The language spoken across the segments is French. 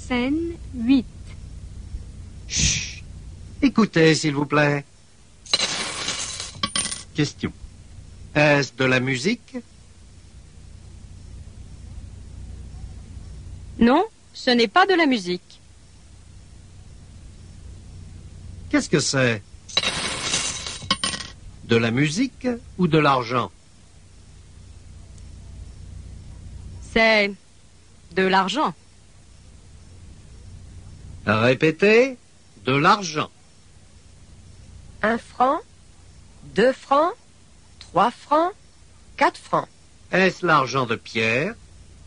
Scène 8. Chut. Écoutez, s'il vous plaît. Question. Est-ce de la musique? Non, ce n'est pas de la musique. Qu'est-ce que c'est? De la musique ou de l'argent? C'est de l'argent. Répétez, de l'argent. 1 franc, 2 francs, 3 francs, 4 francs. Est-ce l'argent de Pierre?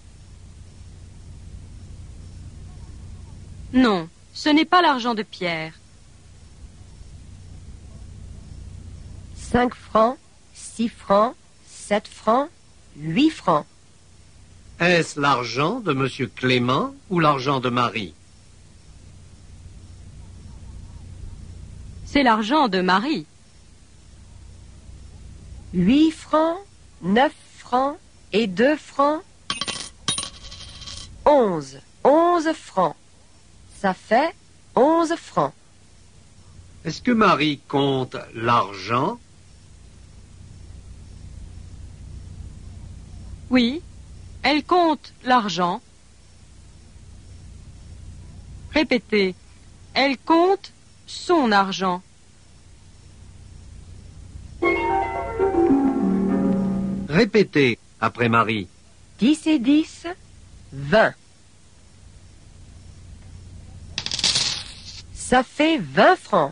Non, ce n'est pas l'argent de Pierre. 5 francs, 6 francs, 7 francs, 8 francs. Est-ce l'argent de Monsieur Clément ou l'argent de Marie? C'est l'argent de Marie. 8 francs, 9 francs et 2 francs. 11. 11 francs. Ça fait 11 francs. Est-ce que Marie compte l'argent? Oui, elle compte l'argent. Répétez, elle compte son argent. Répétez après Marie. 10 et 10, 20. Ça fait 20 francs.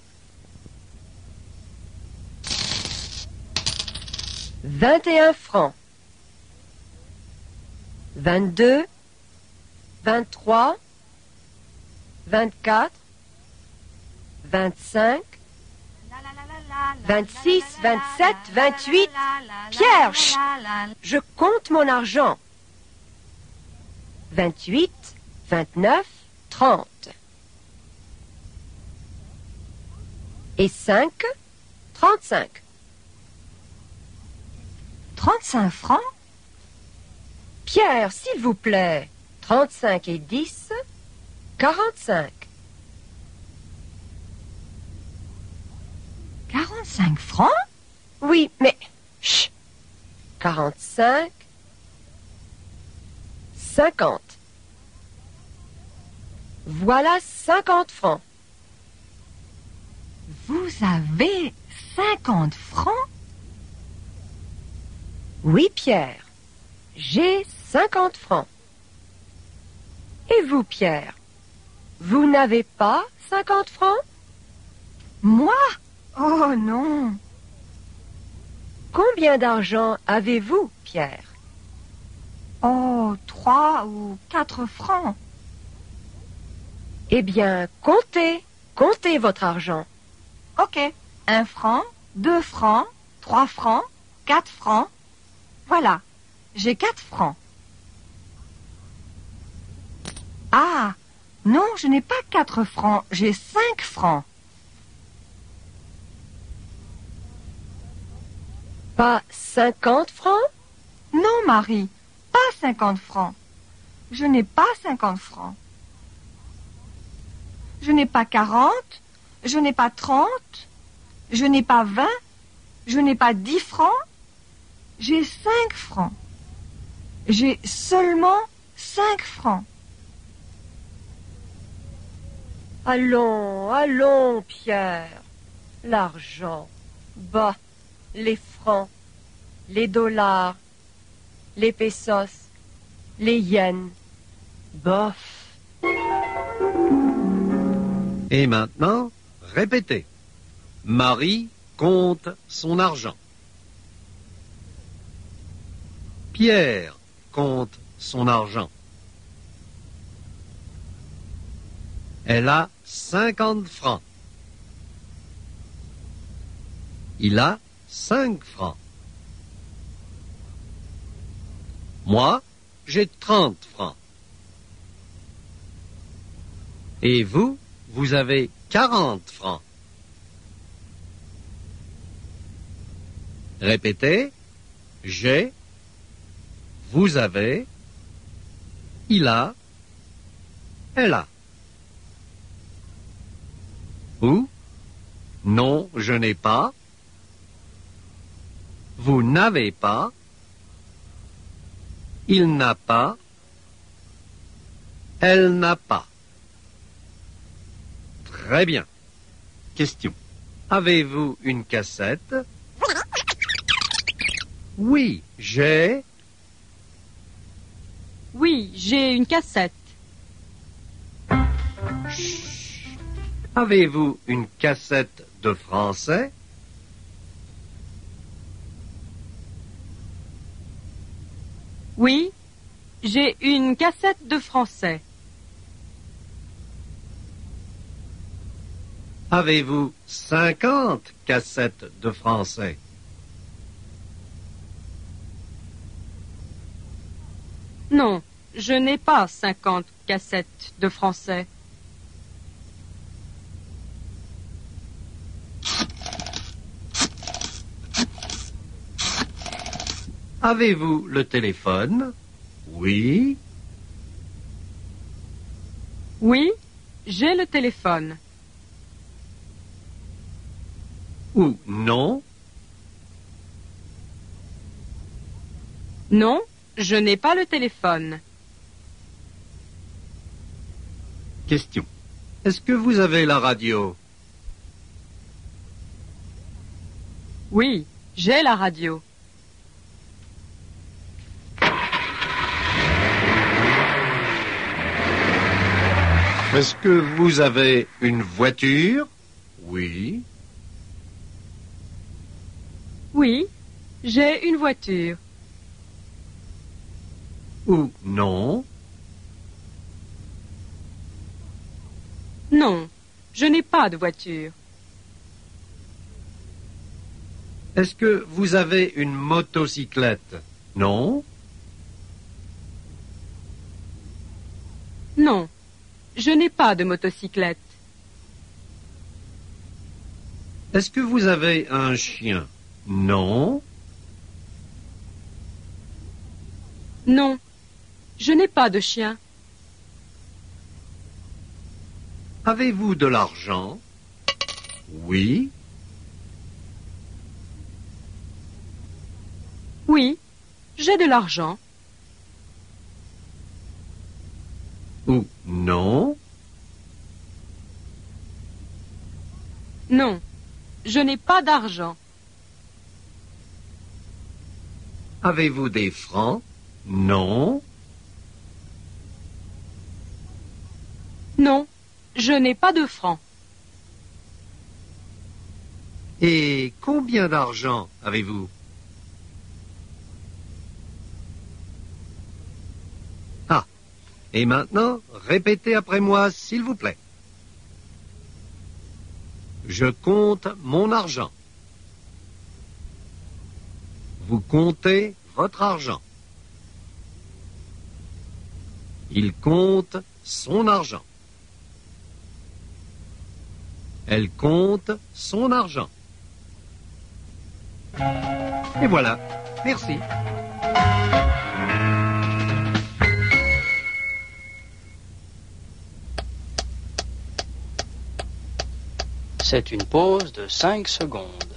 21 francs. 22, 23, 24, 25, 26, 27, 28. Pierre, chut, je compte mon argent. 28, 29, 30. Et 5, 35. 35 francs? Pierre, s'il vous plaît. 35 et 10, 45. 45 francs? Oui, mais... Chut. 45, 50. Voilà 50 francs. Vous avez 50 francs? Oui, Pierre. J'ai 50 francs. Et vous, Pierre? Vous n'avez pas 50 francs? Moi? Oh non! Combien d'argent avez-vous, Pierre? Oh, 3 ou 4 francs. Eh bien, comptez votre argent. Ok. 1 franc, 2 francs, 3 francs, 4 francs. Voilà, j'ai 4 francs. Ah, non, je n'ai pas 4 francs, j'ai 5 francs. Pas 50 francs? Non, Marie, pas 50 francs. Je n'ai pas 50 francs. Je n'ai pas 40, je n'ai pas 30, je n'ai pas 20, je n'ai pas 10 francs. J'ai 5 francs. J'ai seulement 5 francs. Allons, allons, Pierre. L'argent. Bah, les francs, les dollars, les pesos, les yens. Bof. Et maintenant, répétez. Marie compte son argent. Pierre compte son argent. Elle a 50 francs. Il a 5 francs. Moi, j'ai 30 francs. Et vous, vous avez 40 francs. Répétez. J'ai, vous avez, il a, Elle a. Ou, non, je n'ai pas. Vous n'avez pas. Il n'a pas. Elle n'a pas. Très bien. Question. Avez-vous une cassette? Oui, j'ai. Oui, j'ai une cassette. Avez-vous une cassette de français? Oui, j'ai une cassette de français. Avez-vous 50 cassettes de français? Non, je n'ai pas 50 cassettes de français. Avez-vous le téléphone? Oui. Oui, j'ai le téléphone. Ou non? Non, je n'ai pas le téléphone. Question. Est-ce que vous avez la radio? Oui, j'ai la radio. Est-ce que vous avez une voiture? Oui. Oui, j'ai une voiture. Ou non? Non, je n'ai pas de voiture. Est-ce que vous avez une motocyclette? Non? Non, je n'ai pas de motocyclette. Est-ce que vous avez un chien? Non? Non, je n'ai pas de chien. Avez-vous de l'argent? Oui. Oui, j'ai de l'argent. Ou non? Non, je n'ai pas d'argent. Avez-vous des francs? Non. Non, je n'ai pas de francs. Et combien d'argent avez-vous? Ah, et maintenant, répétez après moi, s'il vous plaît. Je compte mon argent. Vous comptez votre argent. Il compte son argent. Elle compte son argent. Et voilà. Merci. C'est une pause de 5 secondes.